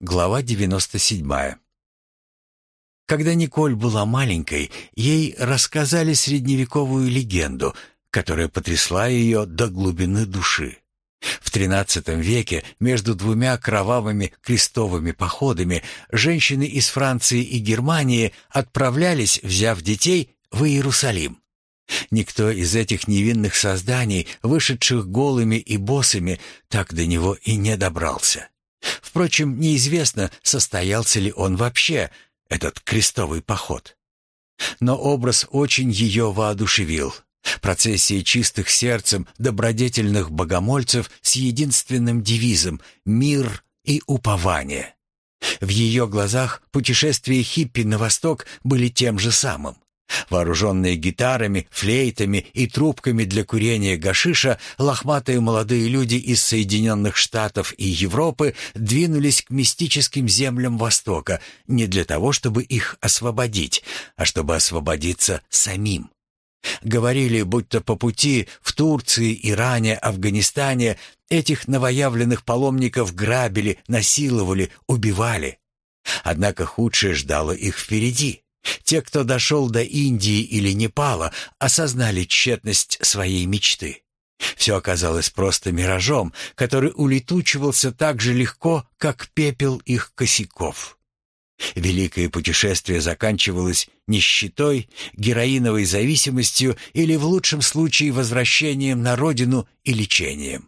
Глава 97. Когда Николь была маленькой, ей рассказали средневековую легенду, которая потрясла ее до глубины души. В XIII веке между двумя кровавыми крестовыми походами женщины из Франции и Германии отправлялись, взяв детей, в Иерусалим. Никто из этих невинных созданий, вышедших голыми и босыми, так до него и не добрался. Впрочем, неизвестно, состоялся ли он вообще, этот крестовый поход. Но образ очень ее воодушевил. Процессия чистых сердцем добродетельных богомольцев с единственным девизом «Мир и упование». В ее глазах путешествия хиппи на восток были тем же самым. Вооруженные гитарами, флейтами и трубками для курения гашиша, лохматые молодые люди из Соединенных Штатов и Европы двинулись к мистическим землям Востока не для того, чтобы их освободить, а чтобы освободиться самим. Говорили, будто по пути в Турции, Иране, Афганистане этих новоявленных паломников грабили, насиловали, убивали. Однако худшее ждало их впереди. Те, кто дошел до Индии или Непала, осознали тщетность своей мечты. Все оказалось просто миражом, который улетучивался так же легко, как пепел их косяков. Великое путешествие заканчивалось нищетой, героиновой зависимостью или, в лучшем случае, возвращением на родину и лечением.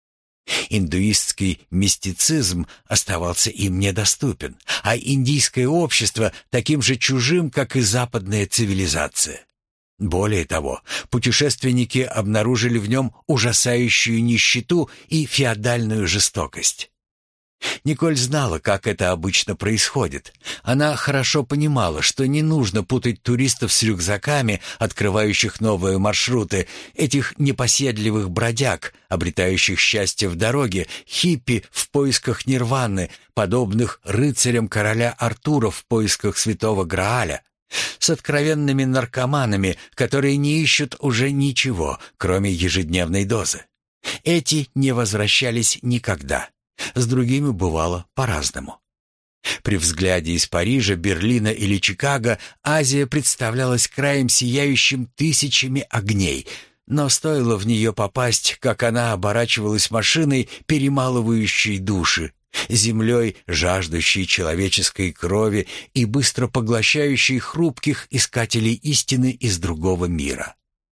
Индуистский мистицизм оставался им недоступен, а индийское общество таким же чужим, как и западная цивилизация. Более того, путешественники обнаружили в нем ужасающую нищету и феодальную жестокость. Николь знала, как это обычно происходит. Она хорошо понимала, что не нужно путать туристов с рюкзаками, открывающих новые маршруты, этих непоседливых бродяг, обретающих счастье в дороге, хиппи в поисках нирваны, подобных рыцарям короля Артура в поисках святого Грааля, с откровенными наркоманами, которые не ищут уже ничего, кроме ежедневной дозы. Эти не возвращались никогда. С другими бывало по-разному. При взгляде из Парижа, Берлина или Чикаго Азия представлялась краем сияющим тысячами огней, но стоило в нее попасть, как она оборачивалась машиной, перемалывающей души, землей, жаждущей человеческой крови и быстро поглощающей хрупких искателей истины из другого мира.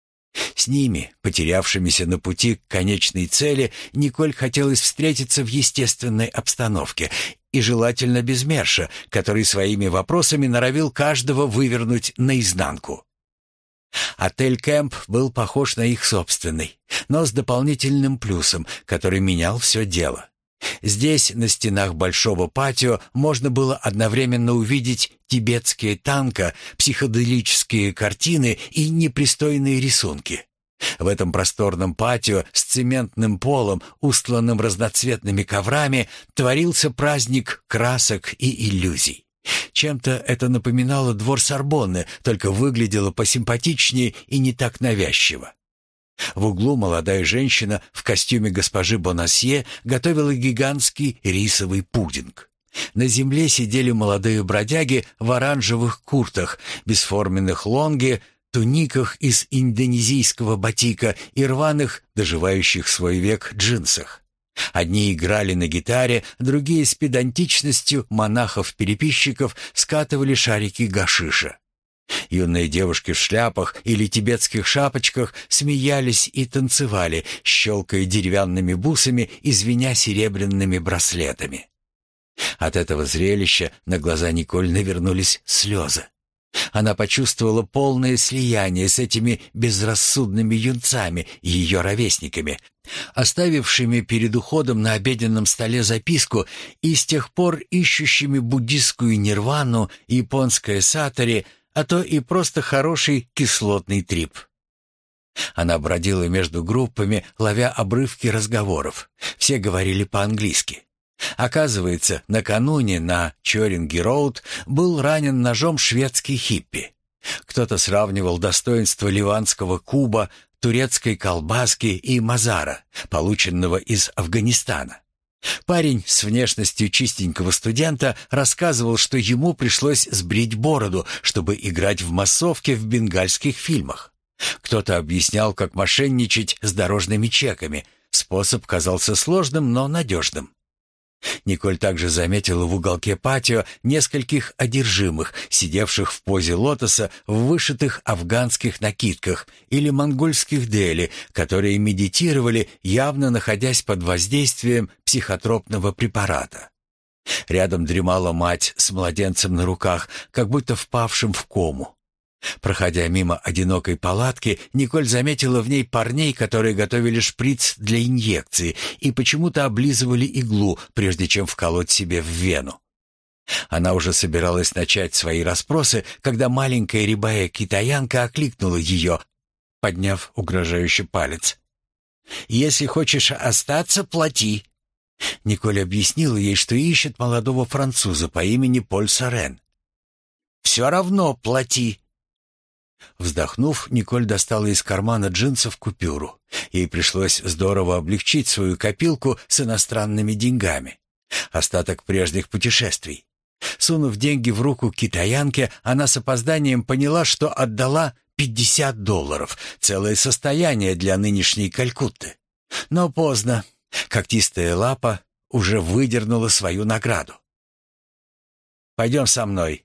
С ними, потерявшимися на пути к конечной цели, Николь хотелось встретиться в естественной обстановке, и желательно без Мерша, который своими вопросами норовил каждого вывернуть наизнанку. Отель «Кэмп» был похож на их собственный, но с дополнительным плюсом, который менял все дело. Здесь, на стенах большого патио, можно было одновременно увидеть тибетские танго, психоделические картины и непристойные рисунки. В этом просторном патио с цементным полом, устланным разноцветными коврами, творился праздник красок и иллюзий. Чем-то это напоминало двор Сорбонны, только выглядело посимпатичнее и не так навязчиво. В углу молодая женщина в костюме госпожи Бонасье готовила гигантский рисовый пудинг. На земле сидели молодые бродяги в оранжевых куртах, бесформенных лонге, туниках из индонезийского батика и рваных, доживающих свой век, джинсах. Одни играли на гитаре, другие с педантичностью монахов-переписчиков скатывали шарики гашиша. Юные девушки в шляпах или тибетских шапочках смеялись и танцевали, щелкая деревянными бусами и звеня серебряными браслетами. От этого зрелища на глаза Николь навернулись слезы. Она почувствовала полное слияние с этими безрассудными юнцами, ее ровесниками, оставившими перед уходом на обеденном столе записку и с тех пор ищущими буддистскую нирвану, японское сатори, а то и просто хороший кислотный трип. Она бродила между группами, ловя обрывки разговоров. Все говорили по-английски. Оказывается, накануне на Чоринги-роуд был ранен ножом шведский хиппи. Кто-то сравнивал достоинство ливанского куба, турецкой колбаски и мазара, полученного из Афганистана. Парень с внешностью чистенького студента рассказывал, что ему пришлось сбрить бороду, чтобы играть в массовке в бенгальских фильмах. Кто-то объяснял, как мошенничать с дорожными чеками. Способ казался сложным, но надежным. Николь также заметила в уголке патио нескольких одержимых, сидевших в позе лотоса в вышитых афганских накидках или монгольских дели, которые медитировали, явно находясь под воздействием психотропного препарата. Рядом дремала мать с младенцем на руках, как будто впавшим в кому. Проходя мимо одинокой палатки, Николь заметила в ней парней, которые готовили шприц для инъекции и почему-то облизывали иглу, прежде чем вколоть себе в вену. Она уже собиралась начать свои расспросы, когда маленькая рябая китаянка окликнула ее, подняв угрожающий палец. «Если хочешь остаться, плати». Николь объяснила ей, что ищет молодого француза по имени Поль Сорен. «Все равно плати». Вздохнув, Николь достала из кармана джинсов купюру. Ей пришлось здорово облегчить свою копилку с иностранными деньгами. Остаток прежних путешествий. Сунув деньги в руку китаянке, она с опозданием поняла, что отдала $50, целое состояние для нынешней Калькутты. Но поздно. Когтистая лапа уже выдернула свою награду. «Пойдем со мной».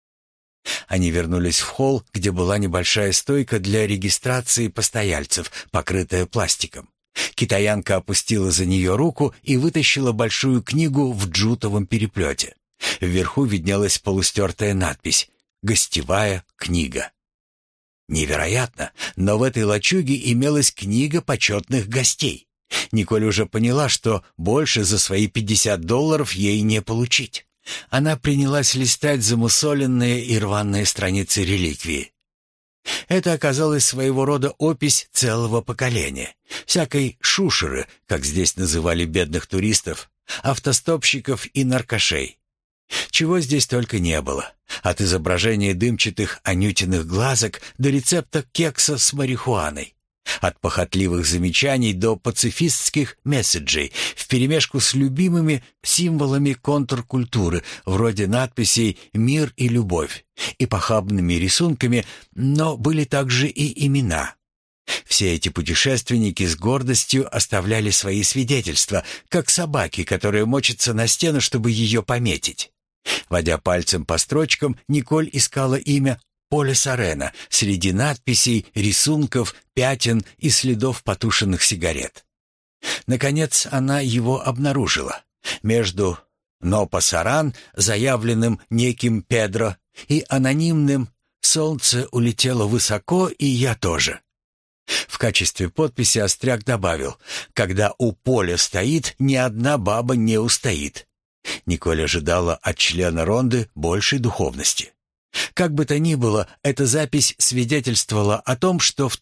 Они вернулись в холл, где была небольшая стойка для регистрации постояльцев, покрытая пластиком. Китаянка опустила за нее руку и вытащила большую книгу в джутовом переплете. Вверху виднелась полустертая надпись «Гостевая книга». Невероятно, но в этой лачуге имелась книга почетных гостей. Николь уже поняла, что больше за свои $50 ей не получить. Она принялась листать замусоленные и рваные страницы реликвии. Это оказалось своего рода опись целого поколения. Всякой шушеры, как здесь называли бедных туристов, автостопщиков и наркошей. Чего здесь только не было. От изображения дымчатых анютиных глазок до рецепта кекса с марихуаной. От похотливых замечаний до пацифистских месседжей вперемешку с любимыми символами контркультуры, вроде надписей «Мир и любовь» и похабными рисунками, но были также и имена. Все эти путешественники с гордостью оставляли свои свидетельства, как собаки, которые мочатся на стену, чтобы ее пометить. Водя пальцем по строчкам, Николь искала имя Поля Сорена среди надписей, рисунков, пятен и следов потушенных сигарет. Наконец она его обнаружила. Между «Но Пасаран», заявленным неким Педро, и анонимным «Солнце улетело высоко, и я тоже». В качестве подписи Остряк добавил: «Когда у Поля стоит, ни одна баба не устоит». Николь ожидала от члена Ронды большей духовности. Как бы то ни было, эта запись свидетельствовала о том, что в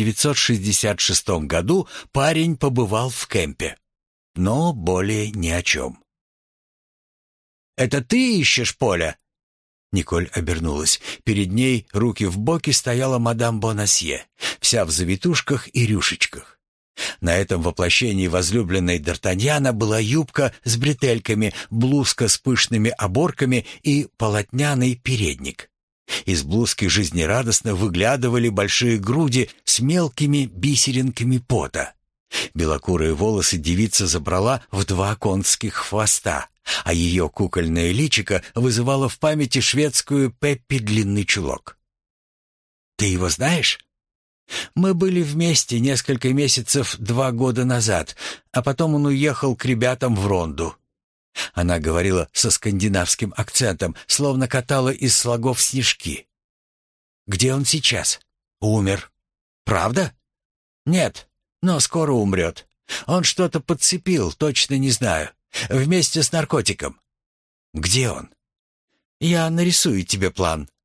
1966 году парень побывал в кемпе. Но более ни о чем. «Это ты ищешь Поля?» Николь обернулась. Перед ней, руки в боки, стояла мадам Бонасье, вся в завитушках и рюшечках. На этом воплощении возлюбленной Д'Артаньяна была юбка с бретельками, блузка с пышными оборками и полотняный передник. Из блузки жизнерадостно выглядывали большие груди с мелкими бисеринками пота. Белокурые волосы девица забрала в 2 конских хвоста, а ее кукольное личико вызывало в памяти шведскую Пеппи длинный чулок. «Ты его знаешь?» «Мы были вместе несколько месяцев 2 года назад, а потом он уехал к ребятам в Ронду». Она говорила со скандинавским акцентом, словно катала из слогов снежки. «Где он сейчас?» «Умер». «Правда?» «Нет, но скоро умрет. Он что-то подцепил, точно не знаю. Вместе с наркотиком». «Где он?» «Я нарисую тебе план».